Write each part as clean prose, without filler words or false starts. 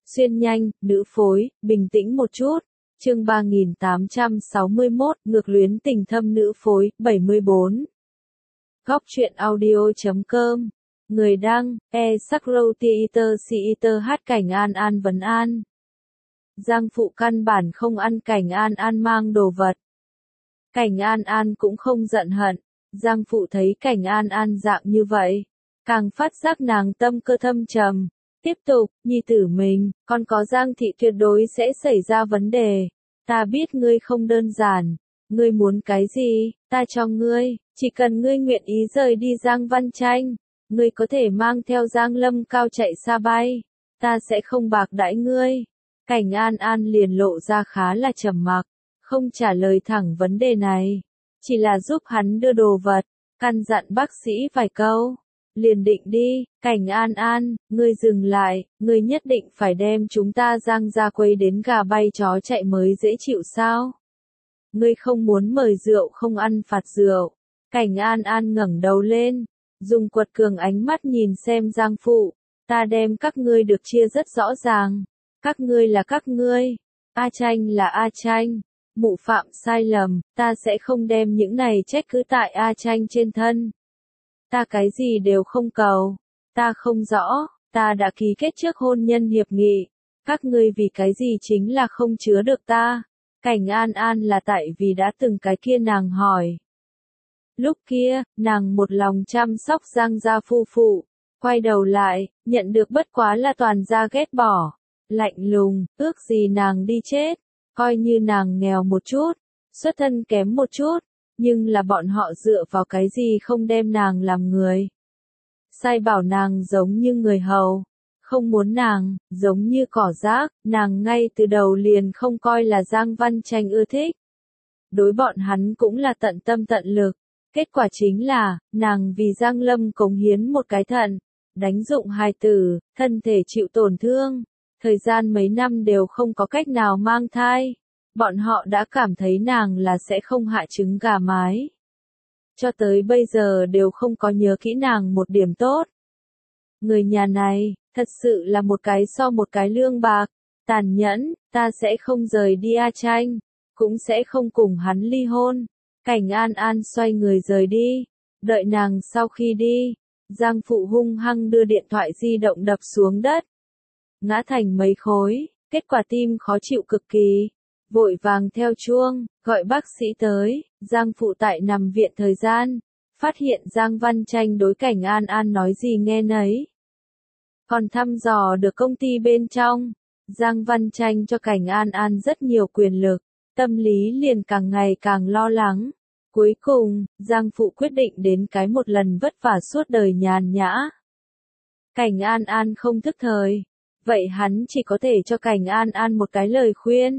Xuyên nhanh, nữ phối, bình tĩnh một chút. Chương 3861, ngược luyến tình thâm nữ phối, 74. Góc truyện audio.com. Người đăng, E-Sakro-Theater hát Cảnh An An vấn an. Giang phụ căn bản không ăn Cảnh An An mang đồ vật. Cảnh An An cũng không giận hận. Giang phụ thấy Cảnh An An dạng như vậy, càng phát giác nàng tâm cơ thâm trầm. Tiếp tục, nhi tử mình, còn có Giang thị tuyệt đối sẽ xảy ra vấn đề. Ta biết ngươi không đơn giản. Ngươi muốn cái gì, ta cho ngươi, chỉ cần ngươi nguyện ý rời đi Giang Văn Tranh. Ngươi có thể mang theo Giang Lâm Cao chạy xa bay. Ta sẽ không bạc đãi ngươi. Cảnh An An liền lộ ra khá là trầm mặc, không trả lời thẳng vấn đề này. Chỉ là giúp hắn đưa đồ vật, căn dặn bác sĩ vài câu. Liền định đi, Cảnh An An, ngươi dừng lại, ngươi nhất định phải đem chúng ta Giang ra quấy đến gà bay chó chạy mới dễ chịu sao? Ngươi không muốn mời rượu không ăn phạt rượu. Cảnh An An ngẩng đầu lên, dùng quật cường ánh mắt nhìn xem Giang phụ, ta đem các ngươi được chia rất rõ ràng. Các ngươi là các ngươi, A Tranh là A Tranh. Mụ phạm sai lầm, ta sẽ không đem những này trách cứ tại A Tranh trên thân. Ta cái gì đều không cầu, ta không rõ, ta đã ký kết trước hôn nhân hiệp nghị, các ngươi vì cái gì chính là không chứa được ta. Cảnh An An là tại vì đã từng cái kia nàng hỏi. Lúc kia, nàng một lòng chăm sóc Giang gia phu phụ, quay đầu lại, nhận được bất quá là toàn gia ghét bỏ, lạnh lùng, ước gì nàng đi chết, coi như nàng nghèo một chút, xuất thân kém một chút. Nhưng là bọn họ dựa vào cái gì không đem nàng làm người. Sai bảo nàng giống như người hầu. Không muốn nàng, giống như cỏ rác, nàng ngay từ đầu liền không coi là Giang Văn Tranh ưa thích. Đối bọn hắn cũng là tận tâm tận lực. Kết quả chính là, nàng vì Giang Lâm cống hiến một cái thận, đánh dụng hài tử, thân thể chịu tổn thương. Thời gian mấy năm đều không có cách nào mang thai. Bọn họ đã cảm thấy nàng là sẽ không hạ trứng gà mái. Cho tới bây giờ đều không có nhớ kỹ nàng một điểm tốt. Người nhà này, thật sự là một cái so một cái lương bạc, tàn nhẫn, ta sẽ không rời đi A Tranh, cũng sẽ không cùng hắn ly hôn. Cảnh An An xoay người rời đi, đợi nàng sau khi đi, Giang phụ hung hăng đưa điện thoại di động đập xuống đất. Ngã thành mấy khối, kết quả tim khó chịu cực kỳ. Vội vàng theo chuông, gọi bác sĩ tới. Giang phụ tại nằm viện thời gian, phát hiện Giang Văn Tranh đối Cảnh An An nói gì nghe nấy. Còn thăm dò được công ty bên trong, Giang Văn Tranh cho Cảnh An An rất nhiều quyền lực, tâm lý liền càng ngày càng lo lắng. Cuối cùng, Giang phụ quyết định đến cái một lần vất vả suốt đời nhàn nhã. Cảnh An An không thức thời, vậy hắn chỉ có thể cho Cảnh An An một cái lời khuyên.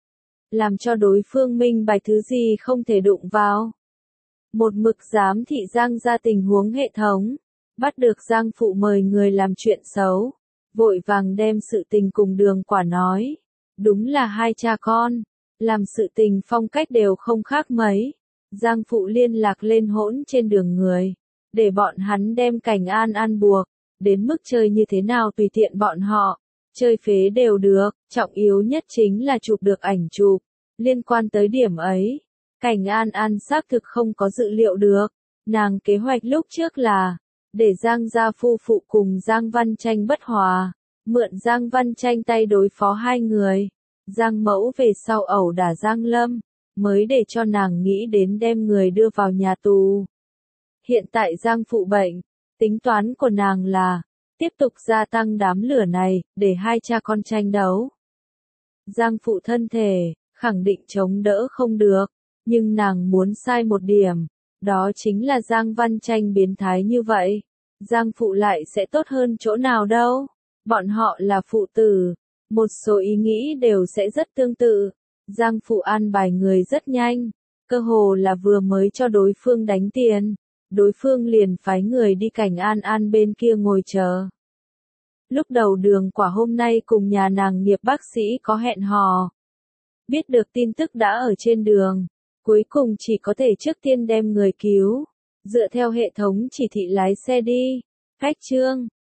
Làm cho đối phương minh bạch thứ gì không thể đụng vào. Một mực giám thị Giang ra tình huống hệ thống, bắt được Giang phụ mời người làm chuyện xấu, vội vàng đem sự tình cùng Đường Quả nói. Đúng là hai cha con, làm sự tình phong cách đều không khác mấy. Giang phụ liên lạc lên hỗn trên đường người, để bọn hắn đem Cảnh An An buộc, đến mức chơi như thế nào tùy tiện bọn họ. Chơi phế đều được, trọng yếu nhất chính là chụp được ảnh chụp. Liên quan tới điểm ấy, Cảnh An An xác thực không có dự liệu được. Nàng kế hoạch lúc trước là, để Giang gia phu phụ cùng Giang Văn Tranh bất hòa, mượn Giang Văn Tranh tay đối phó hai người. Giang mẫu về sau ẩu đả Giang Lâm, mới để cho nàng nghĩ đến đem người đưa vào nhà tù. Hiện tại Giang phụ bệnh, tính toán của nàng là tiếp tục gia tăng đám lửa này, để hai cha con tranh đấu. Giang phụ thân thể, khẳng định chống đỡ không được, nhưng nàng muốn sai một điểm, đó chính là Giang Văn Tranh biến thái như vậy. Giang phụ lại sẽ tốt hơn chỗ nào đâu, bọn họ là phụ tử, một số ý nghĩ đều sẽ rất tương tự. Giang phụ an bài người rất nhanh, cơ hồ là vừa mới cho đối phương đánh tiền, đối phương liền phái người đi Cảnh An An bên kia ngồi chờ. Lúc đầu Đường Quả hôm nay cùng nhà nàng nghiệp bác sĩ có hẹn hò. Biết được tin tức đã ở trên đường, cuối cùng chỉ có thể trước tiên đem người cứu, dựa theo hệ thống chỉ thị lái xe đi. Khách trương,